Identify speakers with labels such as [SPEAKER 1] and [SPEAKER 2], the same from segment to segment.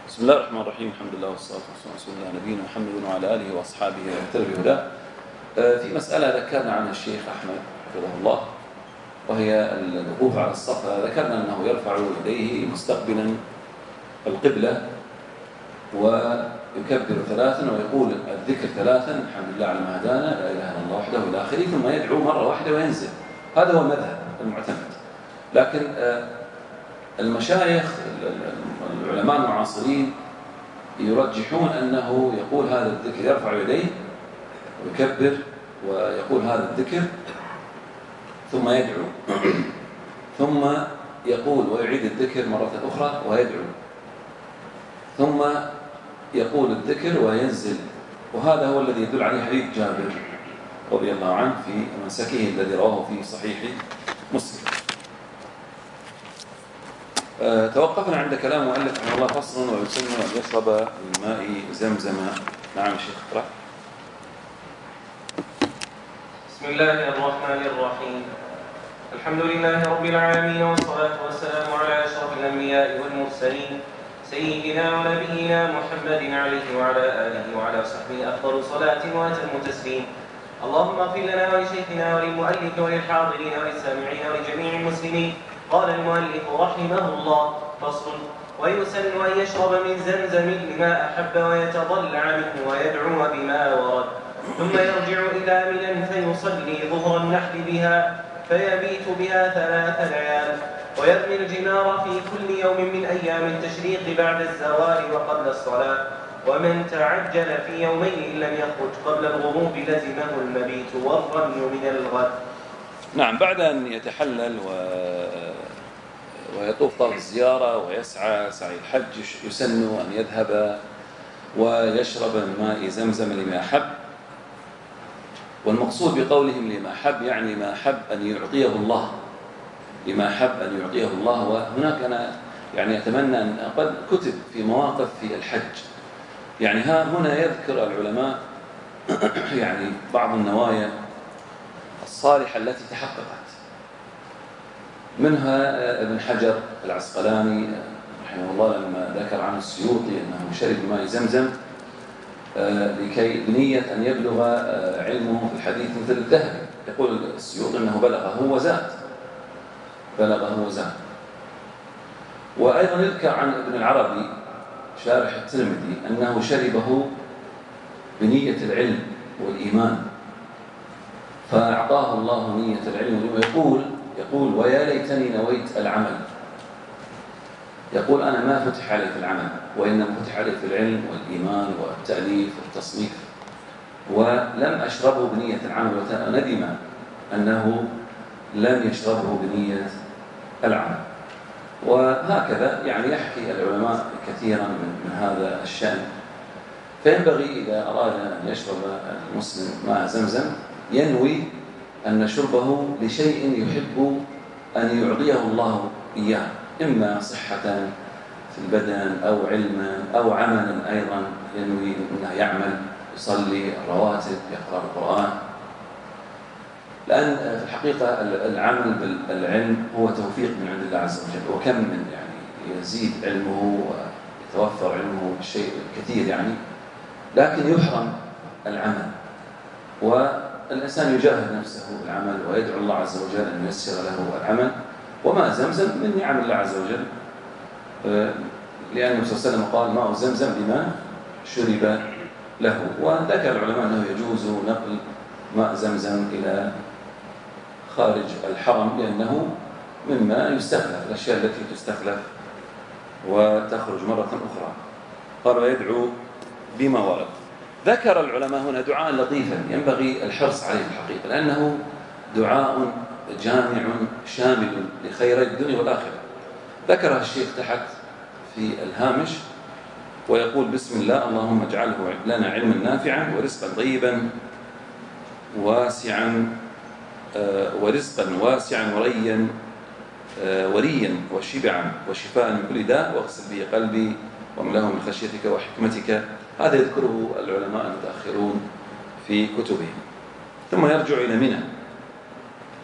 [SPEAKER 1] بسم الله الرحمن الرحيم. الحمد لله والصلاة والسلام على رسول الله نبينا محمد وعلى آله وأصحابه ومن اهتدى بهداه. في مسألة ذكرنا عنها الشيخ أحمد حفظه الله، وهي الوقوف على الصفا. ذكرنا أنه يرفع يديه مستقبلا القبلة ويكبر ثلاثا ويقول الذكر ثلاثا: الحمد لله على ما هدانا، لا إله إلا الله وحده إلى آخره، ثم يدعو مرة واحدة وينزل. هذا هو المذهب المعتمد. لكن المشايخ العلماء المعاصرين يرجحون أنه يقول هذا الذكر، يرفع يديه ويكبر ويقول هذا الذكر ثم يدعو ثم يقول ويعيد الذكر مرة أخرى ويدعو ثم يقول الذكر وينزل. وهذا هو الذي يدل عليه حديث جابر رضي الله عنه في منسكه الذي رواه في صحيح مسلم. توقفنا عند كلام مؤلف رحمه الله: فصل ويسن أن يشرب من ماء زمزم. نعم شيخ اقرأ.
[SPEAKER 2] بسم الله الرحمن الرحيم. الحمد لله رب العالمين، والصلاة والسلام على أشرف الأنبياء والمرسلين سيدنا ونبينا محمد عليه وعلى آله وعلى صحبه أفضل صلاة وأتم تسليم. اللهم اغفر لنا ولشيخنا وللمؤلف وللحاضرين وللسامعين ولجميع المسلمين. قال المؤلف رحمه الله: فصل: ويسن أن يشرب من زمزم لما أحب ويتضلع منه ويدعو بما ورد، ثم يرجع إلى منى فيصلي ظهر النحر بها فيبيت بها 3 ليال، ويرمي الجمار في كل يوم من أيام التشريق بعد الزوال وقبل الصلاة. ومن تعجل في يومين لم يخرج قبل الغروب لزمه المبيت والرمي من الغد.
[SPEAKER 1] نعم، بعد أن يتحلل ويطوف طواف الزيارة ويسعى سعي الحج، يسن أن يذهب ويشرب من ماء زمزم لما أحب. والمقصود بقولهم لما أحب يعني ما أحب أن يعطيه الله، لما أحب أن يعطيه الله. وهناك أنا يعني أتمنى أن قد كتب في مواقف في الحج، يعني هنا يذكر العلماء يعني بعض النوايا الصالحة التي تحققت، منها ابن حجر العسقلاني رحمه الله لما ذكر عن السيوطي أنه شرب ماء زمزم لكي بنية أن يبلغ علمه في الحديث مثل الذهبي. يقول السيوطي أنه بلغه وزاد. وأيضا يذكر عن ابن العربي شارح الترمذي أنه شربه بنية العلم والإيمان فأعطاه الله نية العلم. يقول ويا ليتني نويت العمل. يقول أنا ما فتح علي في العمل، وإنما فتح علي في العلم والإيمان والتأليف والتصنيف، ولم أشربه بنية العمل، وندم أنه لم يشربه بنية العمل. وهكذا يعني يحكي العلماء كثيرا من هذا الشأن. فينبغي إذا أراد أن يشرب المسلم ماء زمزم ينوي أن شربه لشيء يحب أن يعطيه الله إياه، إما صحة في البدن أو علما أو عملا. أيضا ينوي أنه يعمل، يصلي الرواتب، يقرأ القرآن. لأن في الحقيقة العمل بالعلم هو توفيق من عند الله عز وجل، وكم من يعني يزيد علمه ويتوفر علمه الشيء الكثير يعني، لكن يحرم العمل. والإنسان يجاهد نفسه بالعمل ويدعو الله عز وجل أن ييسر له العمل. وماء زمزم من نعم الله عز وجل، لأن النبي صلى الله عليه وسلم قال: ماء زمزم بما شرب له. وذكر العلماء أنه يجوز نقل ماء زمزم إلى خارج الحرم، لأنه مما يستخلف، الأشياء التي تستخلف وتخرج مرة أخرى. قال: ويدعو بما ورد. ذكر العلماء هنا دعاء لطيفا ينبغي الحرص عليه في الحقيقة، لأنه دعاء جامع شامل لخير الدنيا والآخرة. ذكرها الشيخ تحت في الهامش، ويقول: بسم الله، اللهم اجعله لنا علما نافعا ورزقا طيبا واسعا وريا وشبعا وشفاء من كل داء، واغسل به قلبي واملاه من خشيتك وحكمتك. هذا يذكره العلماء المتأخرون في كتبهم. ثم يرجع إلى منى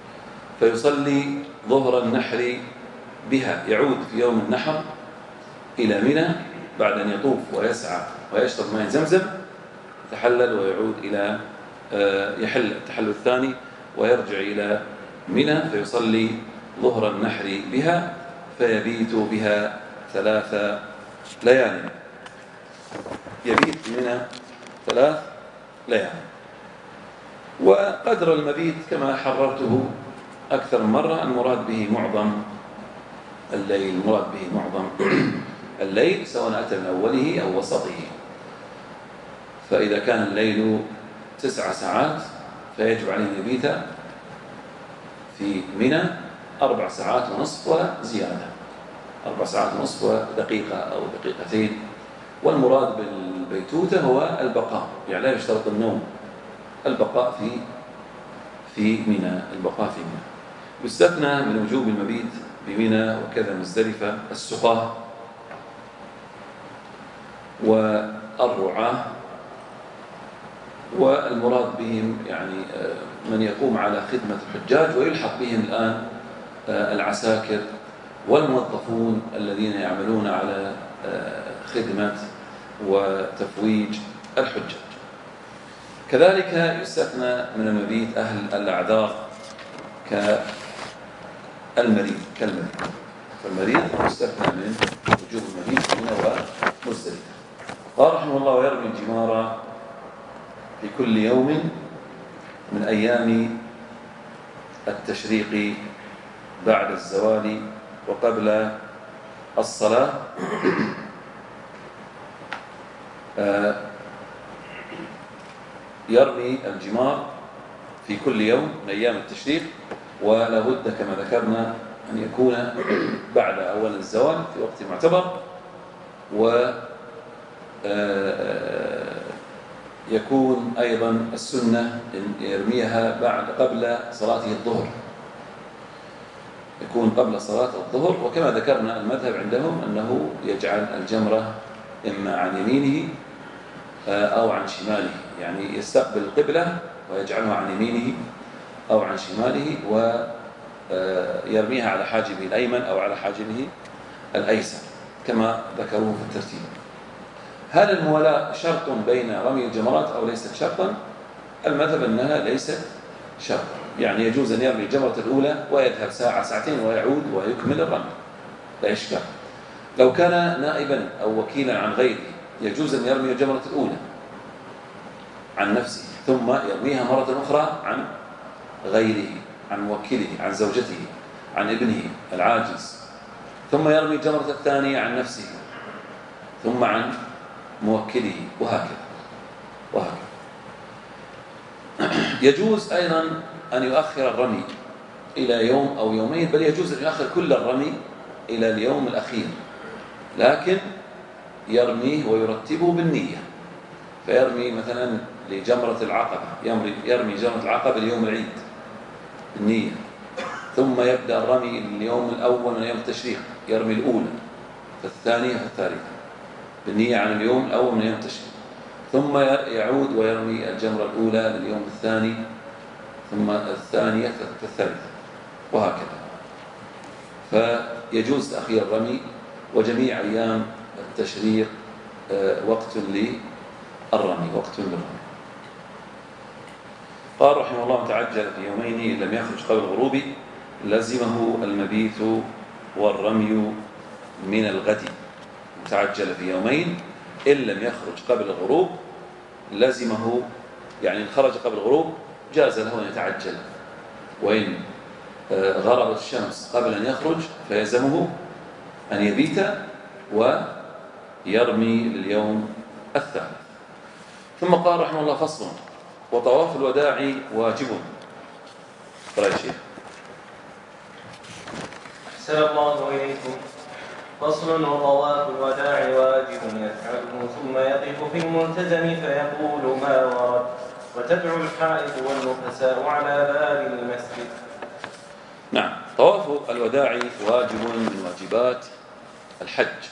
[SPEAKER 1] فيصلي ظهر النحر بها، يعود في يوم النحر إلى منى بعد أن يطوف ويسعى ويشرب ماء زمزم، يتحلل ويعود إلى يحل التحلل الثاني ويرجع إلى منى فيصلي ظهر النحر بها فيبيت بها 3 ليال. يبيت منى 3 ليال. وقدر المبيت كما حررته أكثر من مرة المراد به معظم الليل، المراد به معظم الليل سواء أتى من أوله أو وسطه. فإذا كان الليل 9 ساعات فيجب عليه أن يبيت في منى 4 ساعات ونصف وزيادة، 4 ساعات ونصف ودقيقة أو دقيقتين. والمراد بالبيتوتة هو البقاء، يعني لا يشترط النوم، البقاء في منى، البقاء في منى. يستثنى من وجوب المبيت بمنى وكذا مزدلفة السقاة والرعاة، والمراد بهم يعني من يقوم على خدمة الحجاج، ويلحق بهم الآن العساكر والموظفون الذين يعملون على خدمة وتفويج الحجاج. كذلك يستثنى من المبيت أهل الأعذار كالمريض، فالمريض يستثنى من وجوب المبيت منى ومزدلفة. قال رحمه الله: ويرمي الجمار في كل يوم من أيام التشريق بعد الزوال وقبل الصلاة يرمي الجمار في كل يوم من أيام التشريق، ولا بد كما ذكرنا أن يكون بعد أول الزوال في وقت معتبر، يكون أيضا السنة أن يرميها قبل صلاته الظهر، يكون قبل صلاة الظهر. وكما ذكرنا المذهب عندهم أنه يجعل الجمرة إما عن يمينه أو عن شماله، يعني يستقبل القبلة ويجعلها عن يمينه أو عن شماله، ويرميها على حاجبه الأيمن أو على حاجبه الأيسر كما ذكروه في الترتيب. هل الموالاة شرط بين رمي الجمرات أو ليست شرطا؟ المذهب أنها ليست شرطا، يعني يجوز أن يرمي الجمرة الأولى ويذهب ساعة ساعتين ويعود ويكمل الرمي، لا إشكال. لو كان نائبا أو وكيلا عن غيره يجوز أن يرمي الجمرة الأولى عن نفسه ثم يرميها مرة أخرى عن غيره، عن موكله، عن زوجته، عن ابنه العاجز، ثم يرمي الجمرة الثانية عن نفسه ثم عن موكله، وهكذا. يجوز أيضا أن يؤخر الرمي إلى يوم أو يومين، بل يجوز أن يؤخر كل الرمي إلى اليوم الأخير، لكن يرميه ويرتبه بالنية. فيرمي مثلا لجمرة العقبة، يرمي جمرة العقبة ليوم العيد بالنية، ثم يبدأ الرمي اليوم الأول من يوم التشريق، يرمي الأولى فالثانية فالثالثة بالنية عن اليوم الأول من يوم التشريق، ثم يعود ويرمي الجمرة الأولى لليوم الثاني، ثم الثانية فالثالثة، وهكذا. فيجوز تأخير الرمي، وجميع أيام التشريق وقت للرمي، وقت للرمي. قال رحمه الله: تعجل في يومين إن لم يخرج قبل الغروب لزمه المبيت والرمي من الغد. تعجل في يومين إن لم يخرج قبل الغروب لزمه، يعني إن خرج قبل الغروب جاز له أن يتعجل، وإن غربت الشمس قبل أن يخرج فيلزمه أن يبيت ويرمي لليوم الثالث. ثم قال رحمه الله: فصل: وطواف الوداع واجب. قال يا شيخ.
[SPEAKER 2] أحسن الله إليكم. فصل: وطواف الوداع واجب يفعله ثم يقف في الملتزم فيقول ما ورد، وتدعو الحائض والنفساء على باب المسجد.
[SPEAKER 1] نعم، طواف الوداع واجب من واجبات الحج،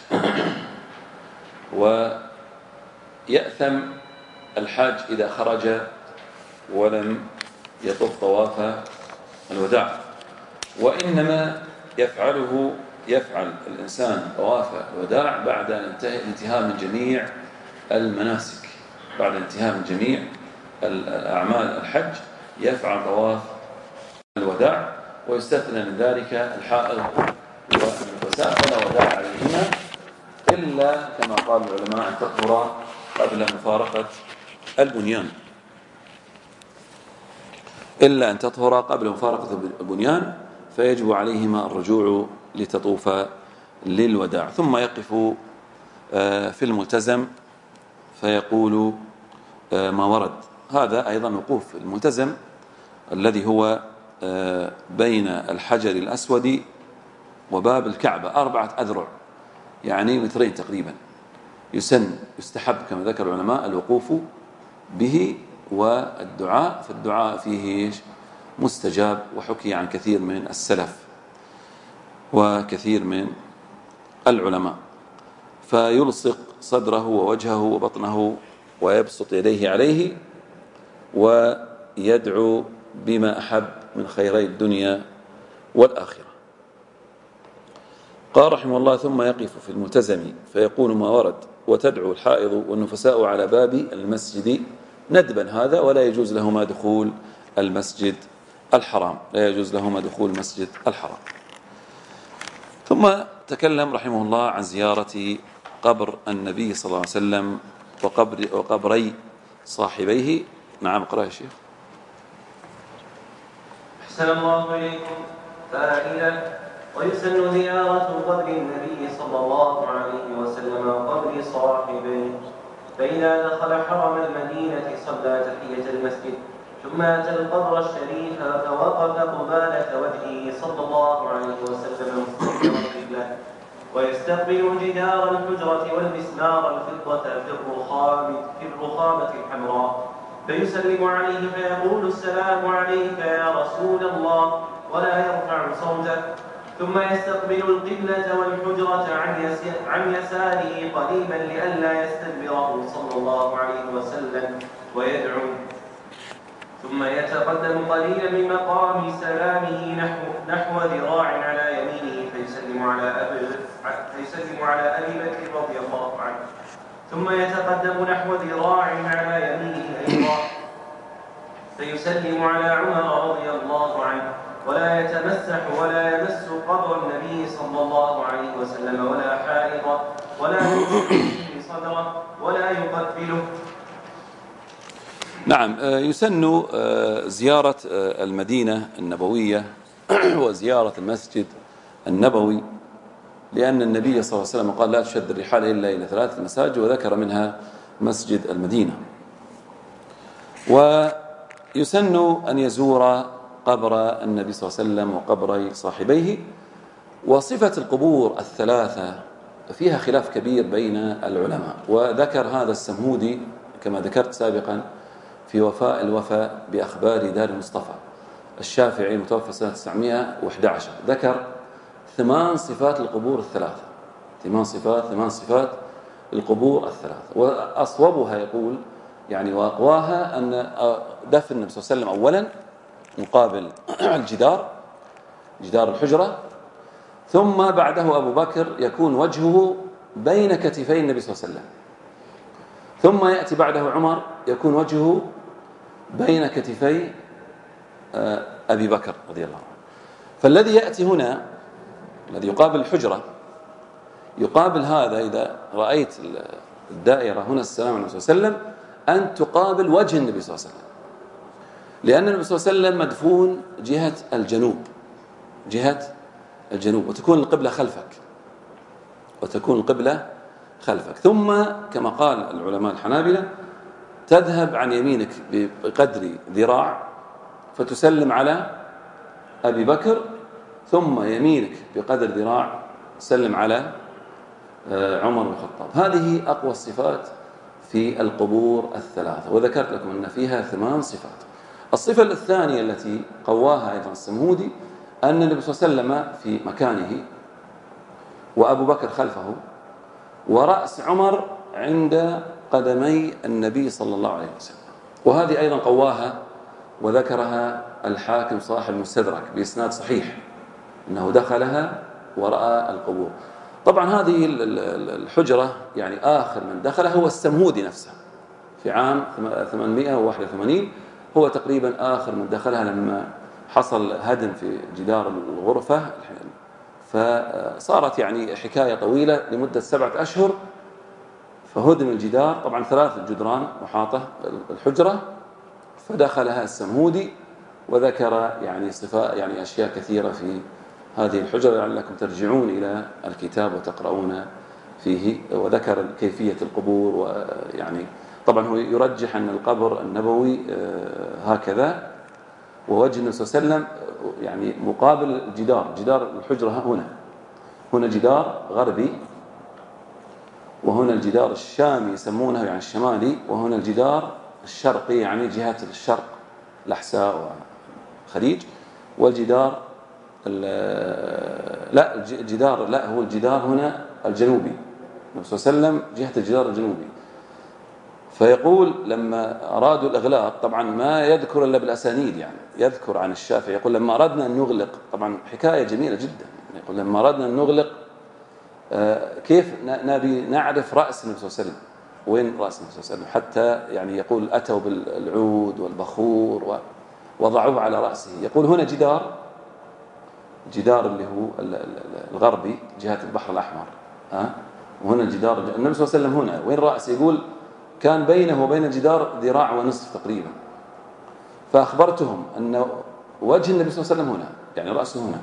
[SPEAKER 1] ويأثم الحاج إذا خرج ولم يطف طواف الوداع، وإنما يفعله يفعل الإنسان طواف الوداع بعد الانتهاء من جميع المناسك، بعد الانتهاء من جميع الأعمال الحج يفعل طواف الوداع، ويستثنى من ذلك الحائض والنفساء فلا وداع عليهما إلا كما قال العلماء أن تطهر قبل مفارقة البنيان، إلا أن تطهر قبل مفارقة البنيان فيجب عليهما الرجوع لتطوف للوداع. ثم يقف في الملتزم فيقول ما ورد. هذا أيضا وقوف الملتزم الذي هو بين الحجر الأسود وباب الكعبة 4 أذرع، يعني مترين تقريبا. يستحب كما ذكر العلماء الوقوف به والدعاء، فالدعاء فيه مستجاب، وحكي عن كثير من السلف وكثير من العلماء. فيلصق صدره ووجهه وبطنه ويبسط يديه عليه ويدعو بما أحب من خيري الدنيا والآخرة. قال رحمه الله: ثم يقف في الملتزم فيقول ما ورد، وتدعو الحائض والنفساء على باب المسجد ندبا هذا، ولا يجوز لهما دخول المسجد الحرام، لا يجوز لهما دخول المسجد الحرام. ثم تكلم رحمه الله عن زيارة قبر النبي صلى الله عليه وسلم وقبري صاحبيه. نعم، اقرأ يا شيخ.
[SPEAKER 2] أحسن الله إليكم. فائدة: ويسن زيارة قبر النبي صلى الله عليه وسلم وقبر صاحبيه، فإذا دخل حرم المدينة صلى تحية المسجد، ثم أتى القبر الشريف فوقف قبالة وجهه صلى الله عليه وسلم مستقبل القبلة، ويستقبل جدار الحجرة والمسمار الفضة في الرخامة الحمراء، فيسلم عليه فيقول: السلام عليك يا رسول الله، ولا يرفع صوته، ثم يستقبل القبلة والحجرة عن يساره قريبا لئلا يستدبره صلى الله عليه وسلم ويدعو، ثم يتقدم قليلا من مقام سلامه نحو ذراع على يمينه فيسلم على أبي بكر رضي الله عنه، ثم يتقدم نحو ذراع على يمينه أيضا فيسلم على عمر رضي الله عنه، ولا يتمسح ولا يمس قبر النبي صلى الله عليه وسلم ولا حائض ولا يقبل صدره ولا يقبله.
[SPEAKER 1] نعم، يسن زيارة المدينة النبوية وزيارة المسجد النبوي، لأن النبي صلى الله عليه وسلم قال: لا تشد الرحال إلا إلى 3 مساجد، وذكر منها مسجد المدينة. ويسن أن يزور قبر النبي صلى الله عليه وسلم وقبر صاحبيه. وصفة القبور الثلاثة فيها خلاف كبير بين العلماء، وذكر هذا السمهودي كما ذكرت سابقا في وفاء الوفاء بأخبار دار المصطفى الشافعي المتوفى سنة 911، ذكر 8 صفات القبور الثلاثة، 8 صفات القبور الثلاثة. وأصوبها يقول يعني وأقواها أن دفن النبي صلى الله عليه وسلم أولا مقابل جدار الحجرة، ثم بعده أبو بكر يكون وجهه بين كتفي النبي صلى الله عليه وسلم، ثم يأتي بعده عمر يكون وجهه بين كتفي أبي بكر رضي الله عنه. فالذي يأتي هنا الذي يقابل الحجرة يقابل هذا، إذا رأيت الدائرة هنا السلام عليه وسلم، أن تقابل وجه النبي صلى الله عليه وسلم، لأن النبي صلى الله عليه وسلم مدفون جهة الجنوب، وتكون القبلة خلفك، ثم كما قال العلماء الحنابلة تذهب عن يمينك بقدر ذراع فتسلم على أبي بكر، ثم يمينك بقدر ذراع تسلم على عمر بن الخطاب. هذه أقوى الصفات في القبور الثلاثة، وذكرت لكم أن فيها 8 صفات. الصفة الثانية التي قواها أيضا السمهودي أن النبي صلى الله عليه وسلم في مكانه وأبو بكر خلفه، ورأس عمر عند قدمي النبي صلى الله عليه وسلم. وهذه أيضا قواها وذكرها الحاكم صاحب المستدرك بإسناد صحيح أنه دخلها ورأى القبور. طبعا هذه الحجرة يعني آخر من دخلها هو السمهودي نفسه في عام 881، هو تقريبا آخر من دخلها لما حصل هدم في جدار الغرفة، فصارت يعني حكاية طويلة لمدة 7 أشهر. فهدم الجدار، طبعا 3 جدران محاطة الحجرة، فدخلها السمهودي وذكر يعني صفات يعني أشياء كثيرة في هذه الحجرة لعلكم ترجعون إلى الكتاب وتقرؤون فيه، وذكر كيفية القبور. ويعني طبعا هو يرجح أن القبر النبوي هكذا، ووجه النبي صلى الله عليه وسلم يعني مقابل جدار الحجرة. هنا جدار غربي، وهنا الجدار الشامي يسمونه يعني الشمالي، وهنا الجدار الشرقي يعني جهة الشرق الأحساء والخليج. والجدار هو الجدار هنا الجنوبي، النبي صلى الله عليه وسلم جهة الجدار الجنوبي. فيقول لما أرادوا الإغلاق، طبعا ما يذكر إلا بالأسانيد، يعني يذكر عن الشافعي يقول لما أردنا أن نغلق، طبعا حكاية جميلة جدا، يقول لما أردنا أن نغلق كيف نبي نعرف رأس النبي صلى الله عليه وسلم، وين رأس النبي صلى الله عليه وسلم، حتى يعني يقول أتوا بالعود والبخور ووضعوه على رأسه. يقول هنا جدار اللي هو الغربي جهة البحر الأحمر، وهنا الجدار النبي صلى الله عليه وسلم هنا وين رأسه، يقول كان بينه وبين الجدار ذراع ونصف تقريبا. فأخبرتهم أن وجه النبي صلى الله عليه وسلم هنا، يعني رأسه هنا،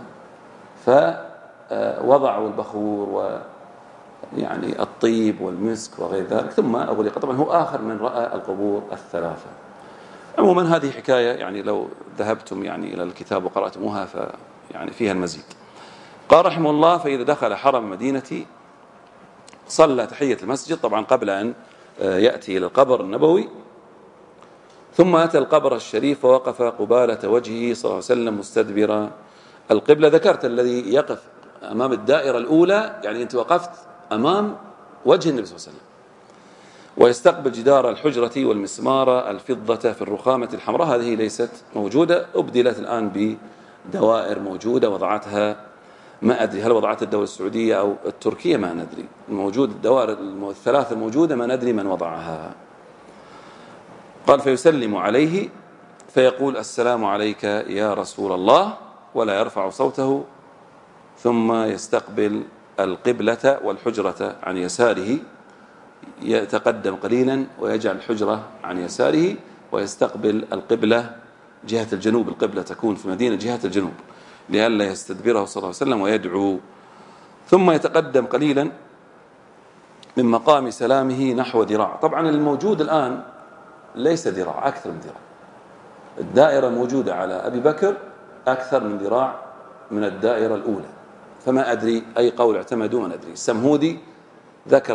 [SPEAKER 1] فوضعوا البخور ويعني الطيب والمسك وغير ذلك، ثم أغلق. طبعا هو آخر من رأى القبور الثلاثة. عموما هذه حكاية يعني لو ذهبتم يعني إلى الكتاب وقرأتموها يعني فيها المزيد. قال رحمه الله: فإذا دخل حرم المدينة صلى تحية المسجد، طبعا قبل أن يأتي إلى القبر النبوي، ثم أتى القبر الشريف ووقف قبالة وجهه صلى الله عليه وسلم مستدبر القبلة. ذكرت الذي يقف أمام الدائرة الأولى، يعني أنت وقفت أمام وجه النبي صلى الله عليه وسلم، ويستقبل جدار الحجرة والمسمار الفضة في الرخامة الحمراء. هذه ليست موجودة، أبدلت الآن بدوائر موجودة وضعتها، ما أدري هل وضعتها الدولة السعودية أو التركية، ما ندري. الموجود الدوائر الثلاث الموجودة ما ندري من وضعها. قال: فيسلم عليه فيقول: السلام عليك يا رسول الله، ولا يرفع صوته، ثم يستقبل القبلة والحجرة عن يساره، يتقدم قليلا ويجعل الحجرة عن يساره، ويستقبل القبلة جهة الجنوب. القبلة تكون في المدينة جهة الجنوب لئلا يستدبره صلى الله عليه وسلم ويدعو. ثم يتقدم قليلا من مقام سلامه نحو ذراع. طبعا الموجود الآن ليس ذراع، أكثر من ذراع. الدائرة موجودة على أبي بكر أكثر من ذراع من الدائرة الأولى، فما أدري أي قول اعتمدوا، ما ندري. السمهودي ذكر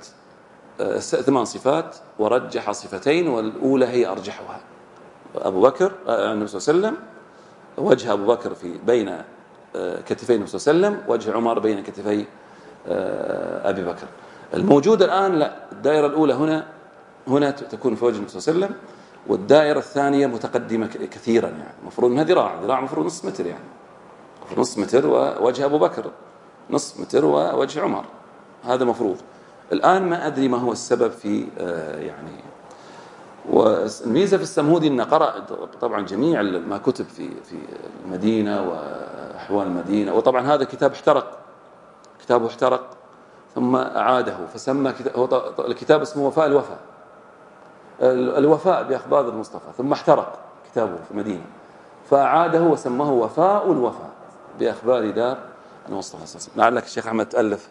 [SPEAKER 1] 8 صفات ورجح صفتين، والأولى هي أرجحها. أبو بكر النبي صلى الله عليه وسلم، وجه أبو بكر في بين كتفي النبي صلى الله عليه وسلم، وجه عمر بين كتفي أبي بكر. الموجود الآن لا، الدائرة الأولى هنا تكون في وجه النبي صلى الله عليه وسلم، والدائرة الثانية متقدمة كثيرا، يعني المفروض أنها ذراع مفروض نصف متر، يعني نصف متر ووجه أبو بكر، نصف متر ووجه عمر، هذا مفروض. الآن ما أدري ما هو السبب في يعني. والميزة في السمهودي أنه قرأ طبعا جميع ما كتب في المدينة وأحوال المدينة، وطبعا هذا كتابه احترق ثم أعاده، فسمى الكتاب اسمه وفاء الوفاء بأخبار المصطفى، ثم احترق كتابه في المدينة فأعاده وسماه وفاء الوفاء بأخبار دار المصطفى صلى الله عليه وسلم. لعلك الشيخ أحمد تألف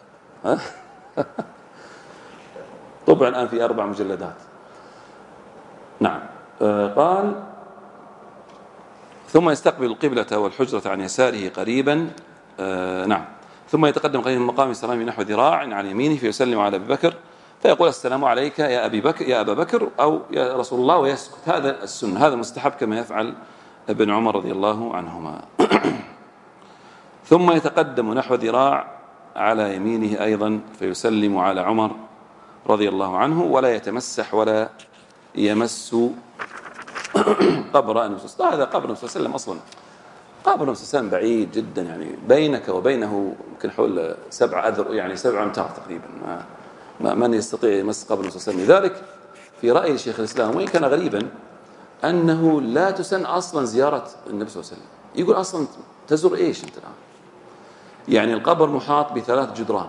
[SPEAKER 1] طبعا الآن في 4 مجلدات. نعم. قال: ثم يستقبل القبلة والحجرة عن يساره قريبا. نعم. ثم يتقدم قليلا من مقام سلامه نحو ذراع عن يمينه، فيسلم على أبي بكر فيقول: السلام عليك يا أبا بكر أو يا رسول الله، ويسكت. هذا السنة، هذا مستحب كما يفعل ابن عمر رضي الله عنهما. ثم يتقدم نحو ذراع على يمينه أيضا، فيسلم على عمر رضي الله عنه، ولا يتمسح ولا يمس قبر النبي صلى الله عليه وسلم. هذا قبر النبي صلى الله عليه وسلم أصلا، قبر النبي صلى الله عليه وسلم بعيد جدا، يعني بينك وبينه يمكن حول 7 أذرع، يعني 7 أمتار تقريبا. من يستطيع يمس قبر النبي صلى الله عليه وسلم. لذلك في رأي شيخ الإسلام، وإن كان غريبا، أنه لا تسن أصلا زيارة النبي صلى الله عليه وسلم. يقول أصلا تزور إيش أنت الآن؟ يعني القبر محاط ب3 جدران،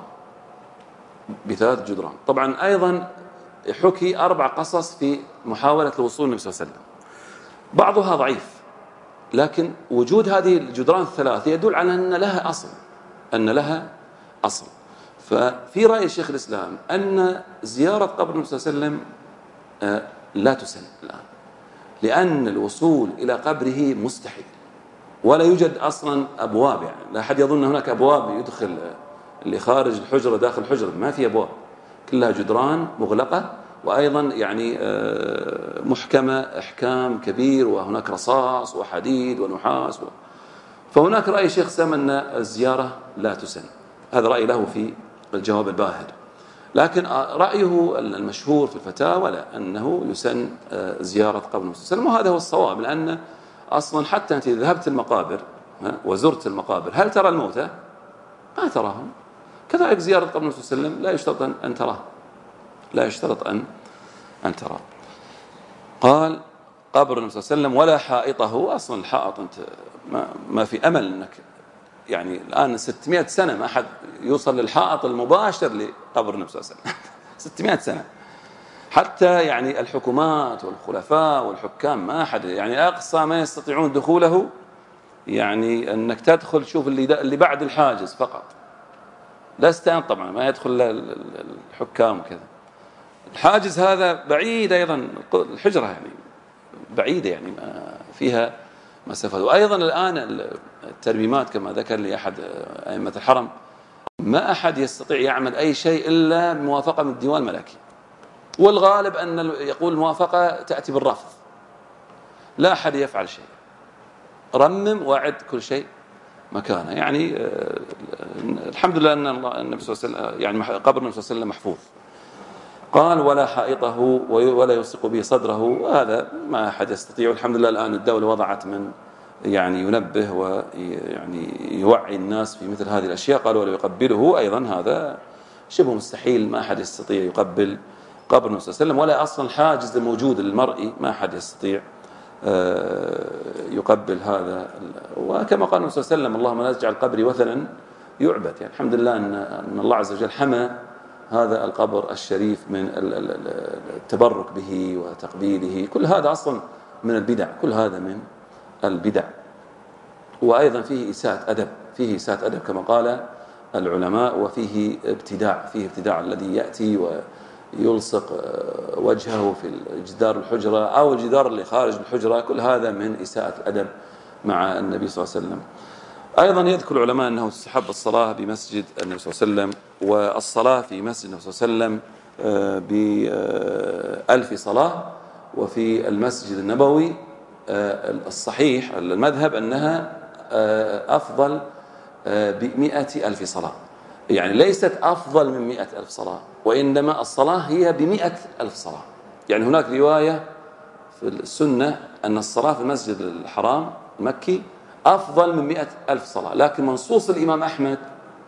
[SPEAKER 1] ب3 جدران. طبعا أيضا حكي 4 قصص في محاولة الوصول للنبي صلى الله عليه وسلم، بعضها ضعيف، لكن وجود هذه الجدران ال3 يدل على أن لها أصل، أن لها أصل. ففي رأي شيخ الإسلام أن زيارة قبر النبي صلى الله عليه وسلم لا تسن الآن، لأن الوصول إلى قبره مستحيل، ولا يوجد أصلا أبواب. يعني لا أحد يظن هناك أبواب يدخل اللي خارج الحجرة داخل الحجرة، ما في أبواب، كلها جدران مغلقة، وأيضا يعني محكمة إحكام كبير، وهناك رصاص وحديد ونحاس فهناك رأي شيخ سام أن الزيارة لا تسن. هذا رأي له في الجواب الباهر، لكن رأيه المشهور في الفتاوى لا، أنه يسن زيارة قبر النبي صلى الله عليه وسلم، وهذا هو الصواب. لأن أصلا حتى أنت إذا ذهبت المقابر وزرت المقابر، هل ترى الموتى؟ ما تراهم. كذلك زيارة قبر النبي صلى الله عليه وسلم لا يشترط أن تراه، لا يشترط أن تراه. قال قبر النبي صلى الله عليه وسلم ولا حائطه. أصلا الحائط أنت ما في أمل أنك، يعني الآن 600 سنة ما أحد يوصل للحائط المباشر لقبر النبي صلى الله عليه وسلم 600 سنة. حتى يعني الحكومات والخلفاء والحكام ما أحد، يعني أقصى ما يستطيعون دخوله يعني أنك تدخل تشوف اللي بعد الحاجز فقط، لست أنت طبعا ما يدخل الحكام كذا. الحاجز هذا بعيد أيضا، الحجرة يعني بعيدة، يعني ما فيها مسافة. وأيضا الآن الترميمات كما ذكر لي أحد أئمة الحرم، ما أحد يستطيع يعمل أي شيء إلا بموافقة من الديوان الملكي، والغالب أن يقول الموافقة تأتي بالرفض، لا أحد يفعل شيء، رمم وأعد كل شيء مكانه. يعني الحمد لله أن النبي صلى الله عليه وسلم، يعني قبر النبي صلى الله عليه وسلم محفوظ. قال ولا حائطه ولا يلصق به صدره، وهذا ما أحد يستطيع. الحمد لله الآن الدولة وضعت من يعني ينبه ويعني يوعي الناس في مثل هذه الأشياء. قالوا ولا يقبله، أيضا هذا شبه مستحيل، ما أحد يستطيع يقبل قبر النبي صلى الله عليه وسلم، ولا أصلا الحاجز الموجود المرئي ما أحد يستطيع يقبل هذا. وكما قال النبي صلى الله عليه وسلم اللهم لا تجعل قبري وثنا يعبد. يعني الحمد لله أن الله عز وجل حمى هذا القبر الشريف من التبرك به وتقبيله. كل هذا أصلا من البدع، كل هذا من البدع. وأيضا فيه إساءة أدب، فيه إساءة أدب كما قال العلماء، وفيه ابتداع، فيه ابتداع الذي يأتي ويلصق وجهه في جدار الحجرة أو الجدار اللي خارج الحجرة. كل هذا من إساءة الأدب مع النبي صلى الله عليه وسلم. أيضا يذكر العلماء أنه تستحب الصلاة بمسجد النبي صلى الله عليه وسلم، والصلاة في مسجد النبي صلى الله عليه وسلم ب1000 صلاة، وفي المسجد النبوي الصحيح المذهب أنها أفضل ب100,000 صلاة. يعني ليست أفضل من 100,000 صلاة، وإنما الصلاة هي ب100,000 صلاة. يعني هناك رواية في السنة أن الصلاة في المسجد الحرام المكي أفضل من 100,000 صلاة، لكن منصوص الإمام أحمد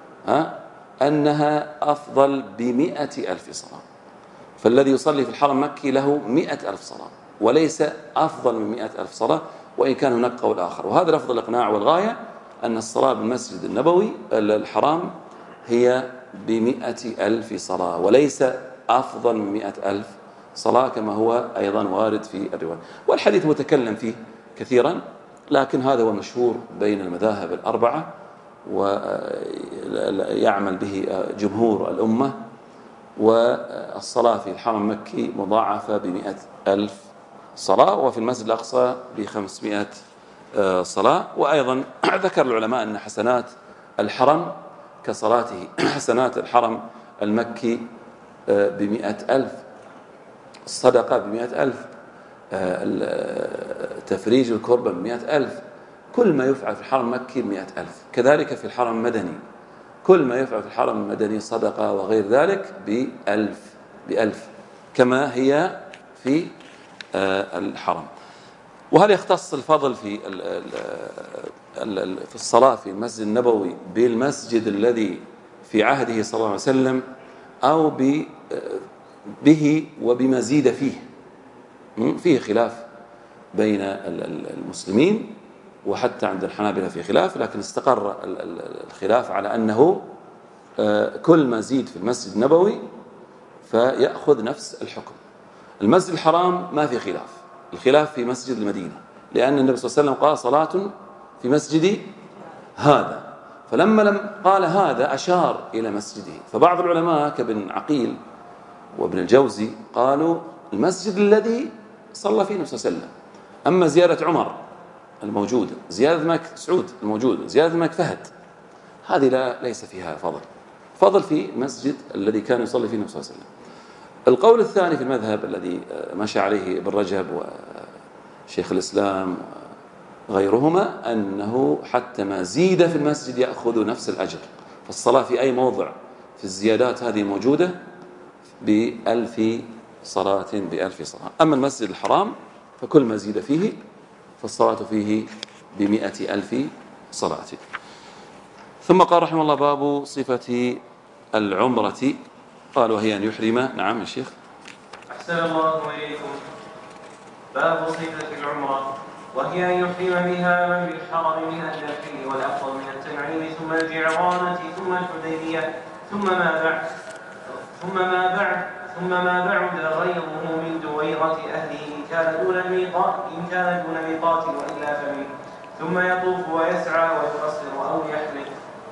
[SPEAKER 1] أنها أفضل ب100,000 صلاة. فالذي يصلي في الحرم المكي له 100,000 صلاة، وليس أفضل من 100,000 صلاة، وإن كان هناك قول آخر. وهذا لفظ الإقناع والغاية أن الصلاة بالمسجد النبوي الحرام هي ب100,000 صلاة، وليس أفضل من 100,000 صلاة كما هو أيضا وارد في الرواية. والحديث متكلم فيه كثيرا، لكن هذا هو المشهور بين المذاهب الأربعة، ويعمل به جمهور الأمة. والصلاة في الحرم المكي مضاعفة ب100,000 صلاة، وفي المسجد الأقصى ب500 صلاة. وأيضا ذكر العلماء أن حسنات الحرم كصلاته، حسنات الحرم المكي ب100,000، الصدقة ب100,000، تفريج الكربة ب100,000، كل ما يفعل في الحرم المكي ب100,000. كذلك في الحرم المدني كل ما يفعل في الحرم المدني صدقة وغير ذلك ب1,000 كما هي في الحرم. وهل يختص الفضل في في الصلاة في المسجد النبوي بالمسجد الذي في عهده صلى الله عليه وسلم أو به وبمزيد فيه. فيه خلاف بين المسلمين، وحتى عند الحنابلة في خلاف، لكن استقر الخلاف على أنه كل مزيد في المسجد النبوي فيأخذ نفس الحكم. المسجد الحرام ما في خلاف، الخلاف في مسجد المدينة، لأن النبي صلى الله عليه وسلم قال صلاة في مسجدي هذا، فلما لم قال هذا أشار إلى مسجده. فبعض العلماء كابن عقيل وابن الجوزي قالوا المسجد الذي صلى فيه النبي صلى الله عليه وسلم. أما زيارة عمر الموجودة، زيارة الملك سعود الموجودة، زيارة الملك فهد، هذه ليس فيها فضل في المسجد الذي كان يصلي فيه النبي صلى الله عليه وسلم. القول الثاني في المذهب الذي مشى عليه ابن رجب وشيخ الإسلام غيرهما أنه حتى ما زيد في المسجد يأخذ نفس الأجر، فالصلاة في أي موضع في الزيادات هذه موجودة ب1000 صلاة ب1000 صلاة. أما المسجد الحرام فكل ما زيد فيه فالصلاة فيه ب100,000 صلاة. ثم قال رحمه الله باب صفة العمرة، قال وهي أن يحرم. نعم يا شيخ.
[SPEAKER 2] أحسن الله إليكم. باب صفة العمرة وهي أن يحرم بها من بالحرم من الحل والأفضل من التنعيم ثم الجعرانة ثم الحديبية ثم ما بعد غيره من دويرة أهله إن كان دون ميقات وإلا فمنه، ثم يطوف ويسعى ويقصر أو يحلق.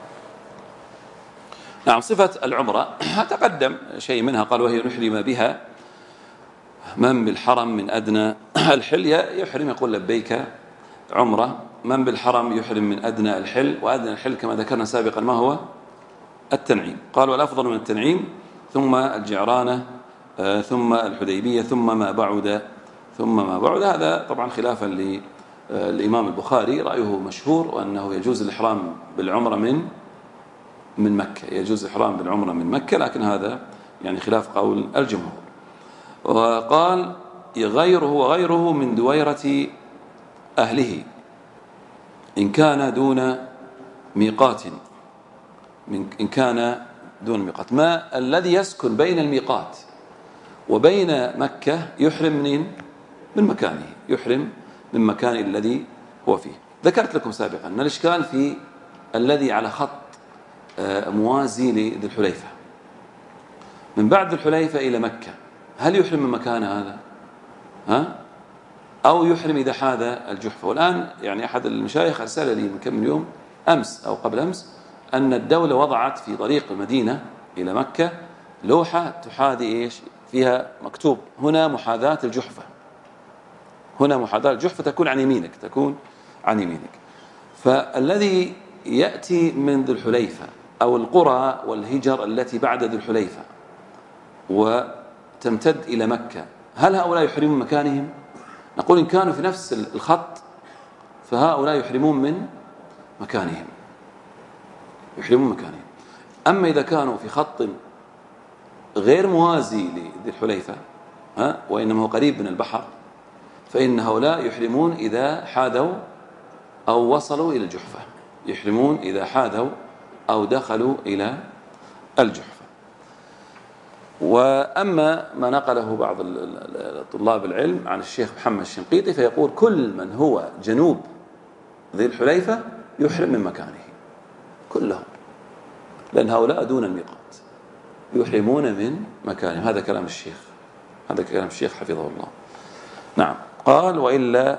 [SPEAKER 1] نعم. صفة العمرة تقدم شيء منها، قال وهي نحرم بها من بالحرم من أدنى الحل. يحرم يقول لبيك عمرة. من بالحرم يحرم من أدنى الحل، وأدنى الحل كما ذكرنا سابقا ما هو؟ التنعيم. قال والأفضل من التنعيم ثم الجعرانة ثم الحديبية ثم ما بعد. هذا طبعا خلافا للإمام البخاري، رأيه مشهور وأنه يجوز الإحرام بالعمرة من مكة، يجوز الإحرام بالعمرة من مكة، لكن هذا يعني خلاف قول الجمهور. وقال وغيره من دويرة أهله إن كان دون ميقات. ما الذي يسكن بين الميقات وبين مكة يحرم من مكانه، يحرم من مكان الذي هو فيه. ذكرت لكم سابقا أن الإشكال في الذي على خط موازي لذي الحليفة، من بعد ذي الحليفة إلى مكة، هل يحرم من مكان هذا أو يحرم إذا حاذ الجحفة؟ والآن يعني أحد المشايخ أرسل لي من كم يوم أمس أو قبل أمس أن الدولة وضعت في طريق المدينة إلى مكة لوحة تحاذي فيها مكتوب هنا محاذاة الجحفة، هنا محاذاة الجحفة، تكون عن يمينك. فالذي يأتي من ذي الحليفة أو القرى والهجر التي بعد ذي الحليفة وتمتد إلى مكة، هل هؤلاء يحرمون مكانهم؟ نقول إن كانوا في نفس الخط فهؤلاء يحرمون من مكانهم، أما إذا كانوا في خط غير موازي لذي الحليفة وإنما هو قريب من البحر، فإن هؤلاء يحرمون إذا حاذوا أو وصلوا إلى الجحفة، يحرمون إذا حاذوا أو دخلوا إلى الجحفة. وأما ما نقله بعض طلاب العلم عن الشيخ محمد الشنقيطي فيقول كل من هو جنوب ذي الحليفة يحرم من مكانه كلهم، لأن هؤلاء دون الميقات يحرمون من مكانهم. هذا كلام الشيخ حفظه الله. نعم. قال وإلا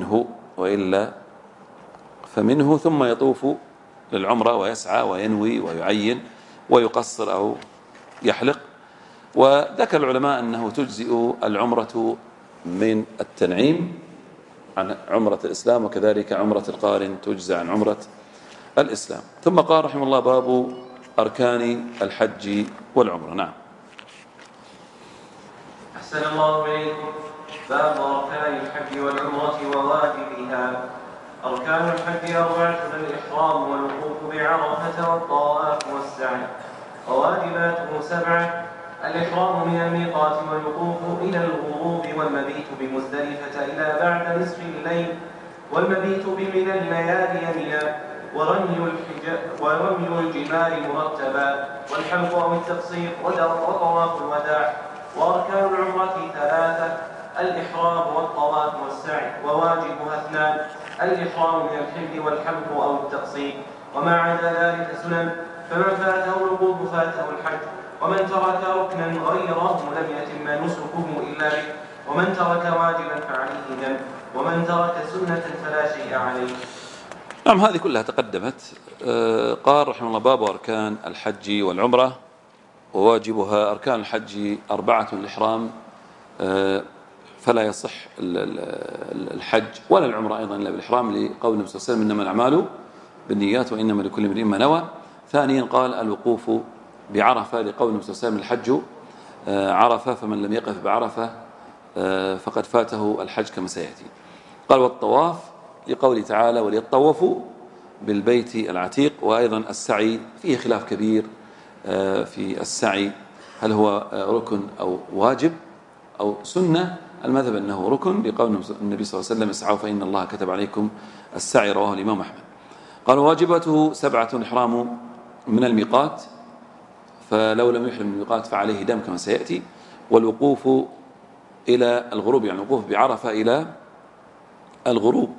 [SPEAKER 1] فمنه ثم يطوف للعمرة ويسعى وينوي ويعين ويقصر أو يحلق. وذكر العلماء أنه تجزئ العمرة من التنعيم عن عمرة الإسلام، وكذلك عمرة القارن تجزى عن عمرة الإسلام. ثم قال رحمه الله باب أركان الحج والعمرة. نعم.
[SPEAKER 2] أحسن الله إليكم. باب أركان الحج والعمرة وواجبها. أركان الحج 4: الإحرام والوقوف بعرفة والطواف والسعي، وواجباته 7: الإحرام من الميقات والوقوف إلى الغروب والمبيت بمزدلفة إلى بعد نصف الليل، والمبيت بمنى الليالي منى، ورمي الجمار مرتبا، والحلق أو التقصير، وطواف الوداع. وأركان العمرة 3: الإحرام والطواف والسعي، وواجبها 2: الإحرام من الحل والحلق أو التقصير، وما عدا ذلك سنن. فمن فاته الوقوف فاته الحج، ومن ترك ركنا غيره لم يتم نسكه إلا به، ومن ترك واجبا فعليه دم، ومن ترك سنة فلا شيء عليه.
[SPEAKER 1] نعم، هذه كلها تقدمت. قال رحمه الله: باب أركان الحج والعمرة وواجبها. أركان الحج 4: الإحرام، فلا يصح الحج ولا العمرة أيضا إلا بالإحرام، لقول النبي صلى الله عليه وسلم: إنما الأعمال بالنيات وإنما لكل امرئ ما نوى. ثانيا قال: الوقوف بعرفة، لقول النبي صلى الله عليه وسلم: الحج عرفة، فمن لم يقف بعرفة فقد فاته الحج كما سيأتي. قال: والطواف، لقوله تعالى: وليطوفوا بالبيت العتيق. وأيضا السعي فيه خلاف كبير في السعي، هل هو ركن أو واجب أو سنة. المذهب أنه ركن، لقول النبي صلى الله عليه وسلم: اسعوا فإن الله كتب عليكم السعي، رواه الإمام أحمد. قال: واجبته 7: الإحرام من الميقات، فلو لم يحرم من الميقات فعليه دم كما سيأتي. والوقوف إلى الغروب، يعني الوقوف بعرفة إلى الغروب،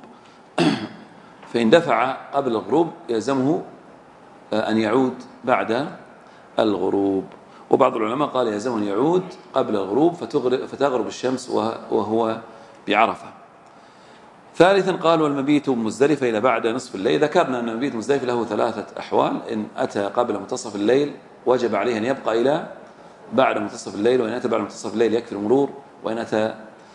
[SPEAKER 1] فإن دفع قبل الغروب يلزمه أن يعود بعد الغروب. وبعض العلماء قال يلزمه أن يعود قبل الغروب فتغرب الشمس وهو بعرفة. ثالثا قال: والمبيت مزدلفة إلى بعد نصف الليل. ذكرنا أن المبيت مزدلفة له 3 أحوال: إن أتى قبل منتصف الليل وجب عليه أن يبقى إلى بعد منتصف الليل، وإن أتى بعد منتصف الليل يكفي المرور، وإن أتى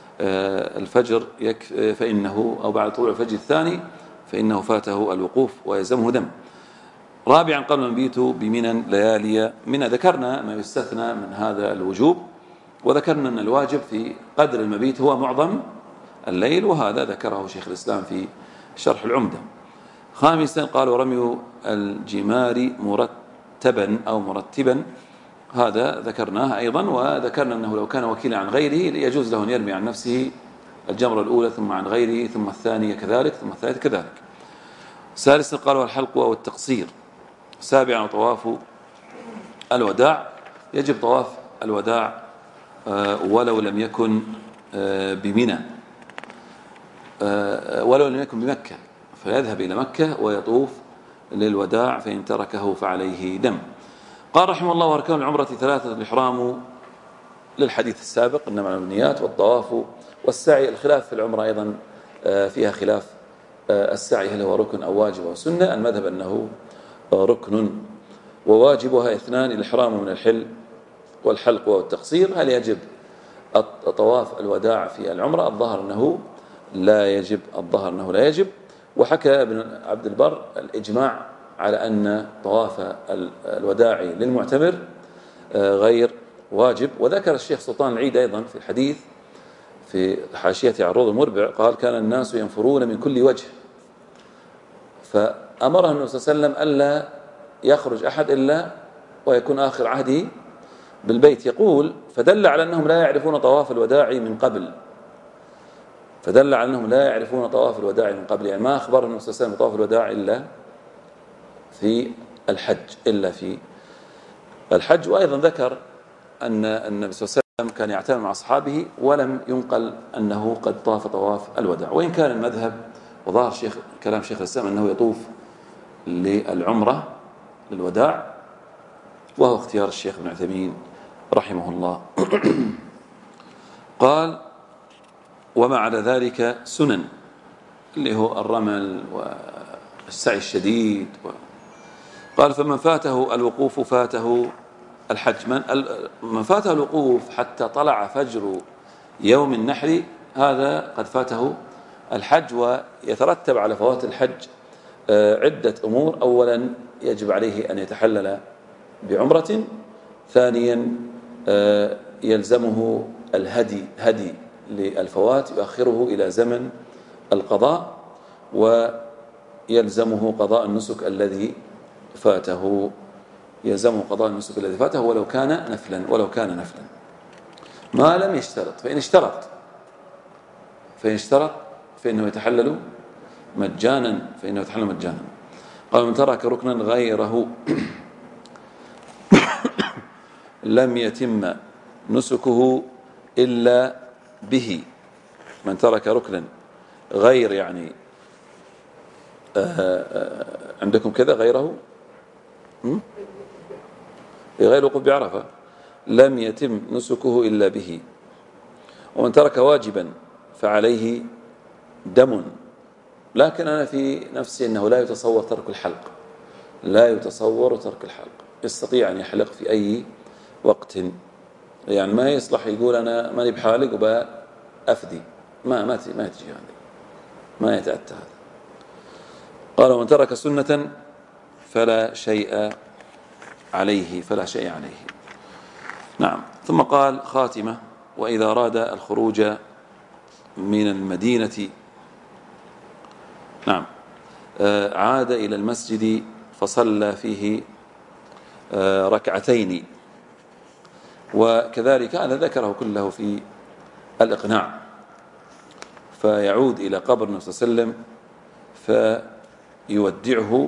[SPEAKER 1] الفجر فإنه، أو بعد طلوع الفجر الثاني، فإنه فاته الوقوف ويلزمه دم. رابعا قال: المبيت بمنى ليالي منى. ذكرنا ما يستثنى من هذا الوجوب، وذكرنا أن الواجب في قدر المبيت هو معظم الليل، وهذا ذكره شيخ الإسلام في شرح العمدة. خامسا قال: ورمي الجمار مرتبا أو مرتبا. هذا ذكرناه أيضا، وذكرنا أنه لو كان وكيلا عن غيره يجوز له أن يرمي عن نفسه الجمرة الأولى، ثم عن غيره، ثم الثانية كذلك، ثم الثالثة كذلك. سادسا قال: والحلق أو التقصير. سابعا طواف الوداع. يجب طواف الوداع ولو لم يكن بمنى، ولو لم يكن بمكة، فيذهب إلى مكة ويطوف للوداع، فإن تركه فعليه دم. قال رحمه الله: وأركان العمرة 3: الإحرام، للحديث السابق إنما النيات، والطواف والسعي. الخلاف في العمرة أيضا فيها خلاف، السعي هل هو ركن أو واجب أو سنة. المذهب أنه ركن، وواجبها 2: الإحرام من الحل والحلق والتقصير. هل يجب طواف الوداع في العمرة؟ الظاهر أنه لا يجب، وحكى ابن عبد البر الإجماع على أن طواف الوداع للمعتمر غير واجب. وذكر الشيخ سلطان العيد أيضا في الحديث في حاشية عروض المربع، قال: كان الناس ينفرون من كل وجه، فأمره النبي صلى الله عليه وسلم ألا يخرج أحد إلا ويكون آخر عهده بالبيت. يقول: فدل على أنهم لا يعرفون طواف الوداع من قبل، يعني ما أخبر النبي صلى الله عليه وسلم طواف الوداع إلا في الحج. وأيضا ذكر أن النبي صلى الله عليه وسلم كان يعتمر مع أصحابه، ولم ينقل أنه قد طاف طواف الوداع، وإن كان المذهب وظاهر كلام شيخ الإسلام أنه يطوف للعمرة للوداع، وهو اختيار الشيخ ابن عثيمين رحمه الله. قال: وما عدا ذلك سنن، اللي هو الرمل والسعي الشديد. قال: فمن فاته الوقوف فاته الحج. من فاته الوقوف حتى طلع فجر يوم النحر، هذا قد فاته الحج. ويترتب على فوات الحج عدة أمور: أولا يجب عليه أن يتحلل بعمرة، ثانيا يلزمه هدي للفوات يؤخره إلى زمن القضاء، ويلزمه قضاء النسك الذي فاته، ولو كان نفلا ما لم يشترط. فإن اشترط فإنه يتحلل مجانا فإنه يتحلل مجانا. قال من ترك ركنا غيره لم يتم نسكه إلا به. من ترك ركنا غير يعني عندكم كذا غيره غير وقوف بعرفة لم يتم نسكه إلا به. ومن ترك واجبا فعليه دم. لكن أنا في نفسي أنه لا يتصور ترك الحلق، لا يتصور ترك الحلق، يستطيع أن يحلق في أي وقت، يعني ما يصلح يقول أنا ماني بحالق وبأفدي، ما تجي هذه، ما يتأتى هذا. قال ومن ترك سنة فلا شيء عليه، فلا شيء عليه. نعم. ثم قال خاتمة: وإذا أراد الخروج من المدينة نعم عاد إلى المسجد فصلى فيه ركعتين. وكذلك هذا ذكره كله في الإقناع. فيعود إلى قبر النبي صلى الله عليه وسلم فيودعه،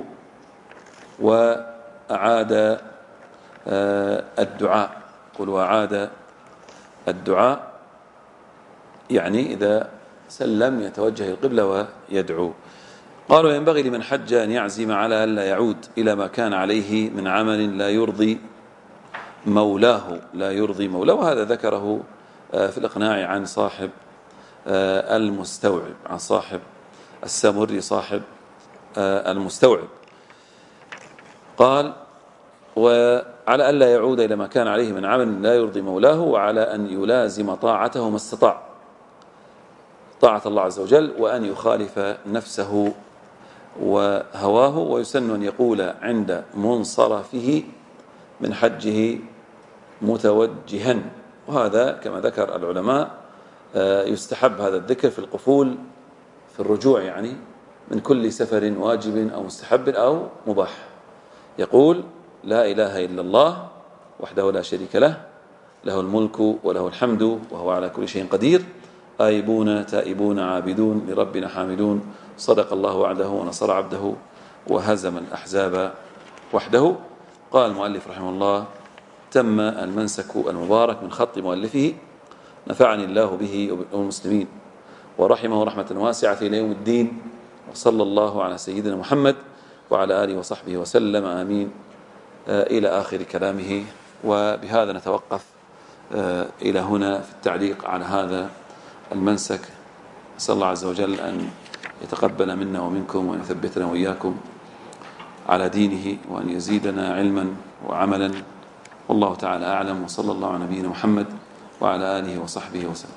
[SPEAKER 1] وأعاد الدعاء. قل وأعاد الدعاء يعني إذا سلم يتوجه القبلة ويدعو. قالوا ينبغي لمن حج أن يعزم على ألا يعود إلى ما كان عليه من عمل لا يرضي مولاه، وهذا ذكره في الإقناع عن صاحب المستوعب، عن صاحب السامري صاحب المستوعب. قال وعلى ألا يعود إلى ما كان عليه من عمل لا يرضي مولاه، وعلى أن يلازم طاعته ما استطاع، طاعة الله عز وجل، وأن يخالف نفسه وهواه. ويسن أن يقول عند منصرفه من حجه متوجها، وهذا كما ذكر العلماء يستحب هذا الذكر في القفول في الرجوع، يعني من كل سفر واجب أو مستحب أو مباح. يقول لا إله إلا الله وحده لا شريك له، له الملك وله الحمد وهو على كل شيء قدير، آيبون تائبون عابدون لربنا حامدون، صدق الله وعده ونصر عبده وهزم الأحزاب وحده. قال المؤلف رحمه الله: تم المنسك المبارك من خط مؤلفه، نفعني الله به والمسلمين ورحمه رحمة واسعة إلى يوم الدين، وصلى الله على سيدنا محمد وعلى آله وصحبه وسلم، آمين، إلى آخر كلامه. وبهذا نتوقف إلى هنا في التعليق على هذا المنسك. نسأل الله عز وجل أن يتقبل منا ومنكم، وأن يثبتنا وإياكم على دينه، وأن يزيدنا علما وعملا. والله تعالى أعلم، وصلى الله على نبينا محمد وعلى آله وصحبه وسلم.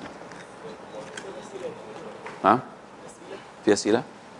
[SPEAKER 1] نعم، في أسئلة؟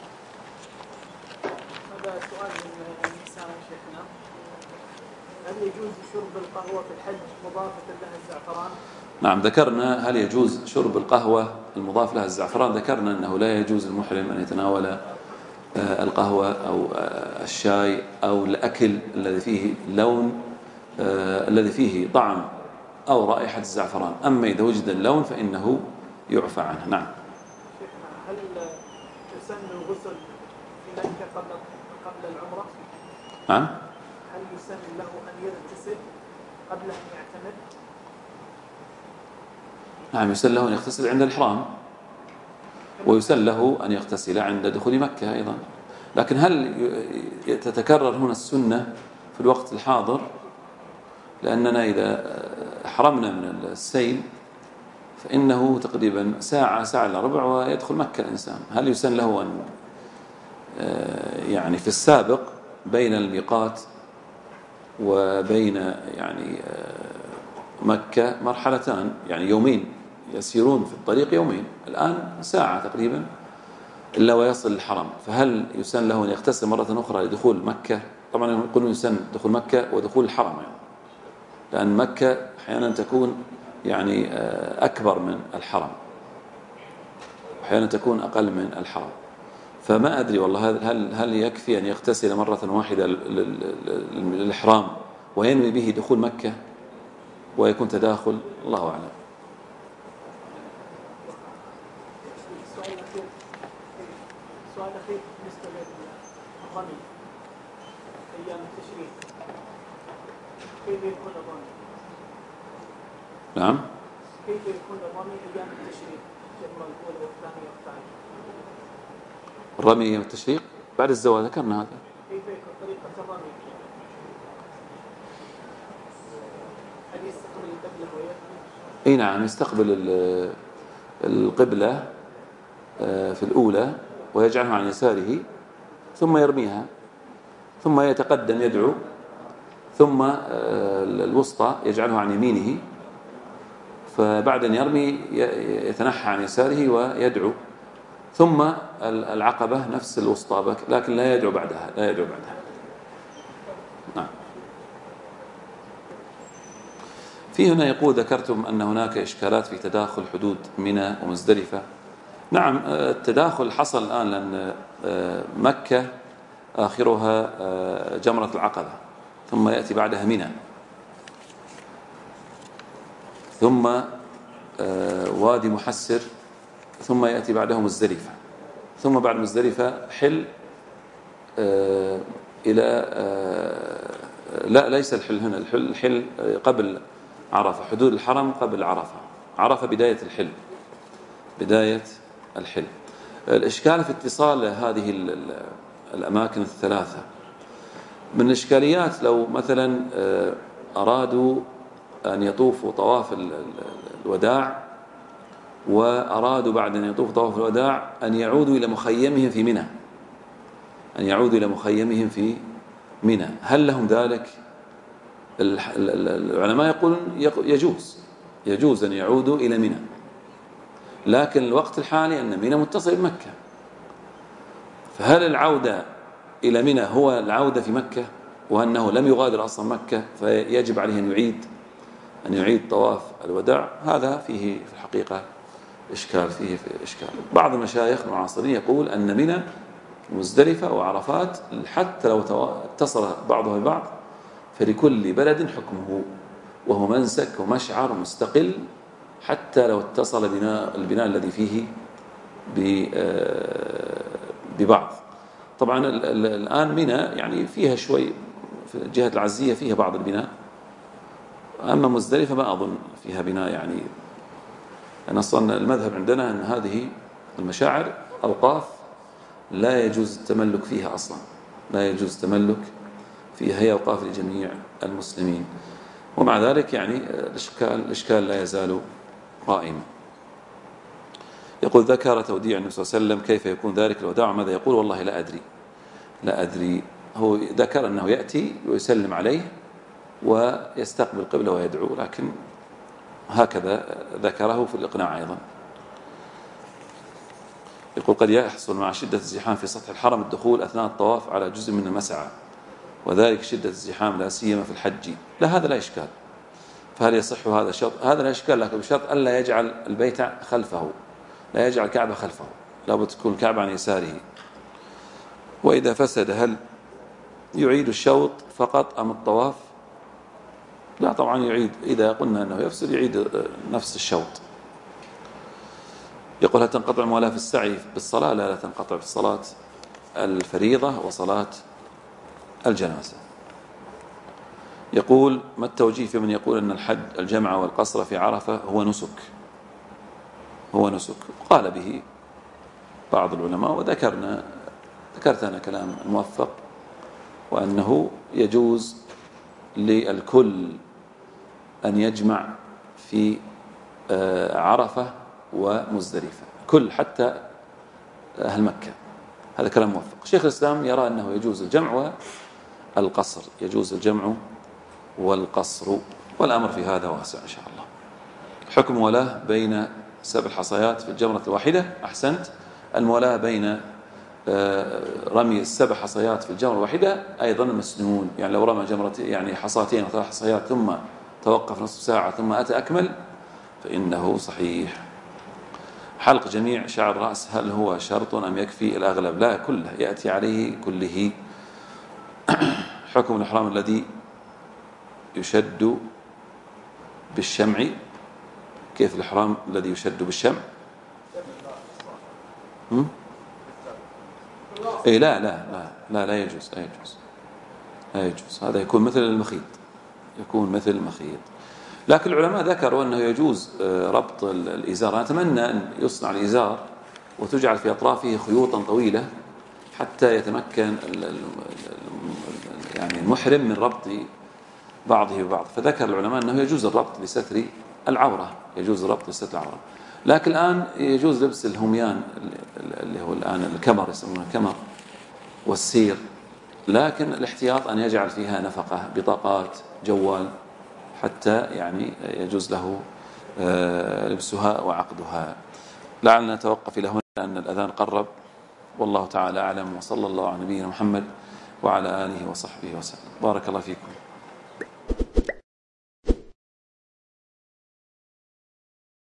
[SPEAKER 3] هذا سؤال من النساء يا شيخنا: هل يجوز شرب القهوة في الحج مضافة لها الزعفران؟
[SPEAKER 1] نعم، ذكرنا هل يجوز شرب القهوة المضاف لها الزعفران. ذكرنا أنه لا يجوز المحرم أن يتناول القهوة أو الشاي أو الأكل الذي فيه لون الذي فيه طعم أو رائحة الزعفران. أما إذا وجد اللون فإنه يعفى عنه. نعم.
[SPEAKER 3] هل يسن الغسل في مكة قبل العمرة؟
[SPEAKER 1] نعم.
[SPEAKER 3] هل يسن له أن يغتسل قبل أن يعتمر؟
[SPEAKER 1] نعم، يسن له أن يغتسل عند الإحرام، ويسن له أن يغتسل عند دخول مكة أيضا. لكن هل تتكرر هنا السنة في الوقت الحاضر؟ لأننا إذا حرمنا من السيل فإنه تقريبا ساعة إلا ربع ويدخل مكة الإنسان. هل يسن له أن يعني في السابق بين الميقات وبين يعني مكة مرحلتان، يعني يومين، يسيرون في الطريق يومين، الآن ساعة تقريبا إلا ويصل الحرم. فهل يسن له أن يغتسل مرة أخرى لدخول مكة؟ طبعا يقولون يسن دخول مكة ودخول الحرم، يعني لأن مكة أحيانا تكون يعني أكبر من الحرم، أحيانا تكون أقل من الحرم. فما أدري والله هل يكفي أن يغتسل مرة واحدة للإحرام وينوي به دخول مكة ويكون تداخل؟ الله أعلم.
[SPEAKER 3] السؤال الأخير الرمي أيام التشريق كيف يكون الرمي؟
[SPEAKER 1] نعم.
[SPEAKER 3] كيف يكون الرمي أيام التشريق؟ الجمرة الأولى والثانية والثالثة.
[SPEAKER 1] الرمي أيام التشريق بعد الزوال، ذكرنا هذا.
[SPEAKER 3] كيف يكون طريقة الرمي؟ هل يستقبل القبلة ويرمي؟
[SPEAKER 1] اي نعم، يستقبل القبلة في الأولى ويجعلها عن يساره ثم يرميها، ثم يتقدم يدعو، ثم الوسطى يجعلها عن يمينه، فبعد أن يرمي يتنحى عن يساره ويدعو، ثم العقبة نفس الوسطى لكن لا يدعو بعدها. نعم. في هنا يقول ذكرتم أن هناك إشكالات في تداخل حدود منى ومزدلفة. نعم، التداخل حصل الآن لأن مكة آخرها جمرة العقبة، ثم يأتي بعدها منى، ثم وادي محسر، ثم يأتي بعده مزدلفة، ثم بعد مزدلفة حل إلى لا ليس الحل هنا، الحل قبل عرفة، حدود الحرم قبل عرفة بداية الحل. الإشكال في اتصال هذه الأماكن الثلاثة. من الإشكاليات لو مثلا أرادوا أن يطوفوا طواف الوداع، وأرادوا بعد أن يطوفوا طواف الوداع أن يعودوا إلى مخيمهم في منى، هل لهم ذلك؟ العلماء يقولون يجوز أن يعودوا إلى منى، لكن الوقت الحالي أن منى متصل بمكة، فهل العودة إلى منى هو العودة في مكة، وأنه لم يغادر أصلا مكة فيجب عليه أن يعيد طواف الوداع؟ هذا فيه في الحقيقة إشكال. بعض المشايخ المعاصرين يقول أن منى مزدلفة وعرفات حتى لو اتصل بعضها ببعض فلكل بلد حكمه، وهو منسك ومشعر مستقل حتى لو اتصل البناء الذي فيه ببعض. طبعا الآن منى يعني فيها شوي في جهة العزية فيها بعض البناء، أما مزدلفة ما أظن فيها بناء، يعني أن أصلا المذهب عندنا أن هذه المشاعر أوقاف لا يجوز التملك فيها أصلا، هي أوقاف لجميع المسلمين، ومع ذلك يعني الإشكال لا يزال قائما. يقول ذكر توديع النبي صلى الله عليه وسلم، كيف يكون ذلك الوداع؟ ماذا يقول؟ والله لا أدري. هو ذكر أنه يأتي ويسلم عليه ويستقبل القبلة ويدعو، لكن هكذا ذكره في الإقناع أيضا. يقول قد يحصل مع شدة الزحام في سطح الحرم الدخول أثناء الطواف على جزء من المسعى، وذلك شدة الزحام لا سيما في الحج. لا، هذا لا إشكال. فهل يصح هذا الشرط؟ هذا لا إشكال، لكن بشرط ألا يجعل البيت خلفه، لا يجعل الكعبة خلفه، لابد تكون الكعبة عن يساره. وإذا فسد هل يعيد الشوط فقط أم الطواف؟ لا طبعا يعيد، إذا قلنا أنه يفسد يعيد نفس الشوط. يقول هل تنقطع الموالاة في السعي بالصلاة؟ لا تنقطع في الصلاة الفريضة وصلاة الجنازة. يقول ما التوجيه في من يقول أن الحج الجمع والقصر في عرفة هو نسك؟ قال به بعض العلماء، ذكرت أنا كلام الموفق، وأنه يجوز للكل أن يجمع في عرفة ومزدلفة، كل حتى أهل مكة. هذا كلام موفق. شيخ الإسلام يرى أنه يجوز الجمع والقصر، والأمر في هذا واسع إن شاء الله. حكم ولاة بين 7 حصيات في الجمرة الواحدة. أحسنت. المولاة بين رمي 7 حصيات في الجمرة الواحدة أيضا مسنون، يعني لو رمى جمرة يعني حصاتين و3 حصيات ثم توقف نصف ساعة ثم أتى أكمل فإنه صحيح. حلق جميع شعر الرأس هل هو شرط أم يكفي؟ الأغلب لا، كله يأتي عليه كله. حكم الإحرام الذي يشد بالشمع. كيف الإحرام الذي يشد بالشمع؟ إيه لا لا لا لا لا يجوز، لا يجوز، لا يجوز. هذا يكون مثل المخيط، يكون مثل المخيط. لكن العلماء ذكروا أنه يجوز ربط الإزار. أنا أتمنى أن يصنع الإزار وتجعل في أطرافه خيوطا طويلة حتى يتمكن يعني المحرم من ربط بعضه ببعض. فذكر العلماء أنه يجوز الربط لستر العورة، يجوز الربط لستر العورة. لكن الآن يجوز لبس الهميان اللي هو الآن الكمر، يسمونه الكمر والسير، لكن الاحتياط أن يجعل فيها نفقة، بطاقات، جوال، حتى يعني يجوز له لبسها وعقدها. لعلنا نتوقف إلى هنا لأن الأذان قرب، والله تعالى أعلم، وصلى الله على نبينا محمد وعلى آله وصحبه وسلم. بارك الله فيكم.